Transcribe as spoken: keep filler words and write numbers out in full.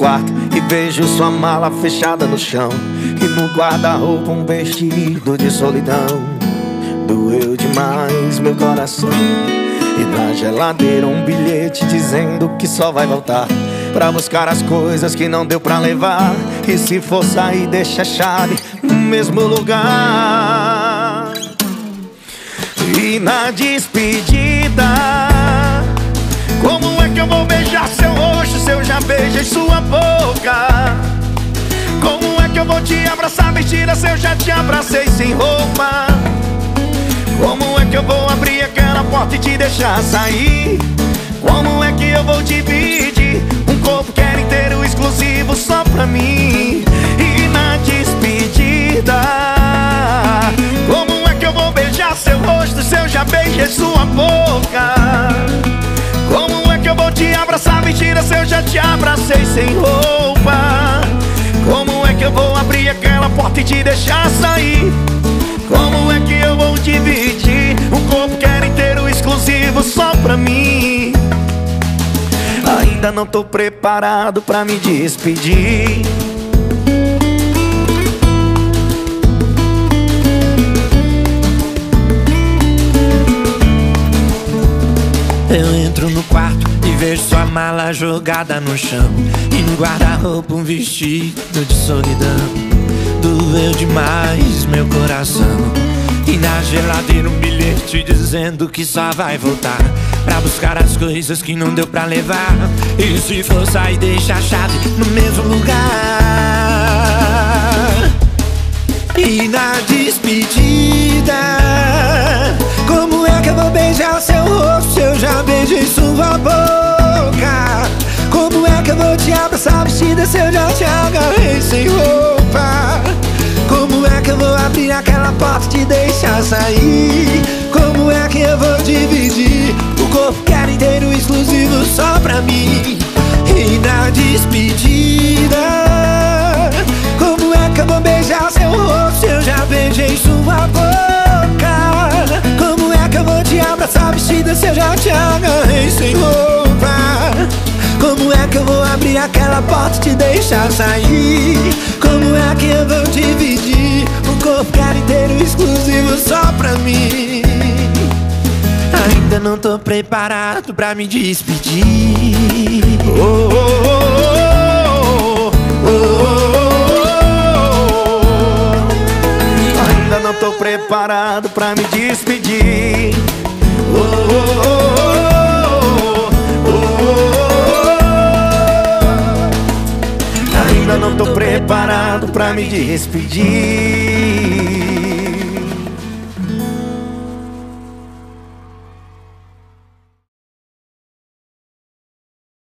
quarto e vejo sua mala fechada no chão, e no guarda-roupa um vestido de solidão. Doeu demais meu coração. E na geladeira um bilhete dizendo que só vai voltar pra buscar as coisas que não deu pra levar. E se for sair, deixa a chave no mesmo lugar. E na despedida, como é que eu vou beijar seu rosto se eu já beijei sua boca? Como é que eu vou te abraçar vestida se eu já te abracei sem roupa? Como é que eu vou abrir aquela porta e te deixar sair? Como é que eu vou dividir um corpo que era inteiro, exclusivo só pra mim? E na despedida, como é que eu vou beijar seu rosto se eu já beijei sua boca? Como é que eu vou te abraçar vestida se eu já te abracei sem roupa? Como é que eu vou abrir aquela porta e te deixar sair? Como é que eu vou dividir um corpo que era inteiro, exclusivo só pra mim? Ainda não tô preparado pra me despedir. Eu entro no quarto e vejo sua mala jogada no chão, e no guarda-roupa um vestido de solidão. Doeu demais meu coração. E na geladeira um bilhete dizendo que só vai voltar pra buscar as coisas que não deu pra levar. E se for sair, deixa a chave no mesmo lugar. E na despedida, como é que eu vou beijar seu rosto se eu já beijei sua boca? Como é que eu vou te abraçar vestida se eu já te agarrei sem roupa? Como é que eu vou abrir aquela porta e te deixar sair? Como é que eu vou dividir o corpo que era inteiro, exclusivo só pra mim? E na despedida, como é que eu vou beijar seu rosto se eu já beijei sua boca? Como é que eu vou te abraçar vestida se eu já te agarrei sem roupa? Como é que eu vou abrir aquela porta e te deixar sair? Como é que eu vou dividir um corpo que era inteiro, exclusivo só pra mim? Ainda não tô preparado pra me despedir. Oh, oh, oh, oh, oh, oh. Ainda não tô preparado pra me despedir. Oh, oh, oh, oh, oh. Ainda não tô preparado pra me despedir.